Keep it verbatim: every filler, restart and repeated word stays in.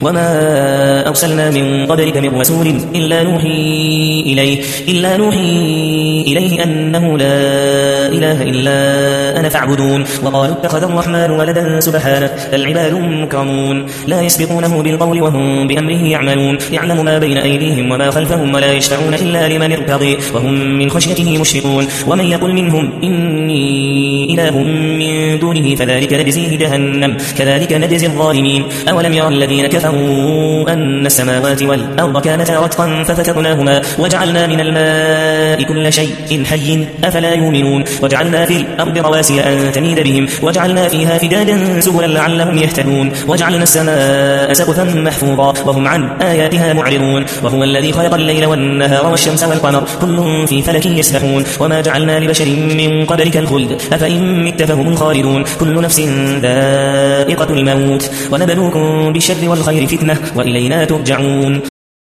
وما أرسلنا من قبلك من رسول إلا نوحي إليه, إلا نوحي إليه أنه لا إله إلا أنا فاعبدون. وقالوا اتخذ الرحمن ولدا سبحانه بل عباد مكرمون لا يسبقونه بالقول وهم بأمره يعملون. يعلم ما بين أيديهم وما خلفهم ولا يشفعون إلا لمن ارتضي وهم من خشيته مشفقون. ومن يقل منهم إني إله من دونه فذلك نجزيه جهنم كذلك نجزي الظالمين. أولم يرى الذين كفروا أن السماوات والأرض كانتا رتقا ففتقناهما وجعلنا من الماء كل شيء حي أفلا يؤمنون. وجعلنا في الأرض رواسي أن تميد بهم وجعلنا فيها فجاجا سبلا لعلهم يهتدون. وجعلنا السماء سقفا محفوظا وهم عن آياتها معرضون. وهو الذي خلق الليل والنهار والشمس والقمر كل في فلك يسبحون. وما جعلنا لبشر من قبلك الخلد أفإن مت فهم الخالدون. كل نفس ذائقة الموت ونبلوكم بالشر والخير فتنة وإلينا ترجعون.